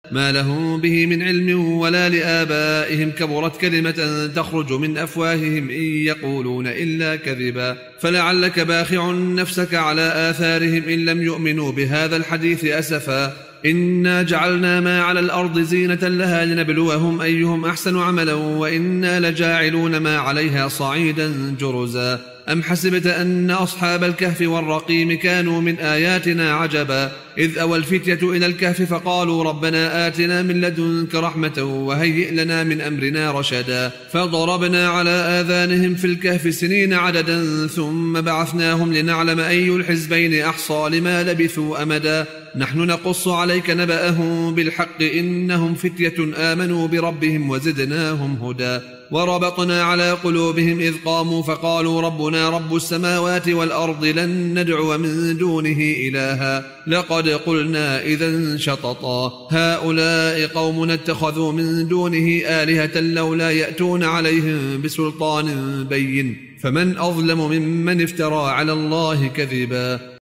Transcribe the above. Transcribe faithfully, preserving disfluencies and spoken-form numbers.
ما لهم به من علم ولا لآبائهم كبرت كلمة تخرج من أفواههم إن يقولون إلا كذبا فلعلك باخع نفسك على آثارهم إن لم يؤمنوا بهذا الحديث أسفا إنا جعلنا ما على الأرض زينة لها لنبلوهم أيهم أحسن عملا وإنا لجاعلون ما عليها صعيدا جرزا أم حسبت أن أصحاب الكهف والرقيم كانوا من آياتنا عجبا إذ أوى الفتية إلى الكهف فقالوا ربنا آتنا من لدنك رحمة وهيئ لنا من أمرنا رشدا فضربنا على آذانهم في الكهف سنين عددا ثم بعثناهم لنعلم أي الحزبين أحصى لما لبثوا أمدا نحن نقص عليك نبأهم بالحق إنهم فتية آمنوا بربهم وزدناهم هدى وربطنا على قلوبهم إذ قاموا فقالوا ربنا رب السماوات والأرض لن ندعو من دونه إلها لقد قلنا إذا شططا هؤلاء قوم اتخذوا من دونه آلهة لولا يأتون عليهم بسلطان بين فمن أظلم ممن افترى على الله كذبا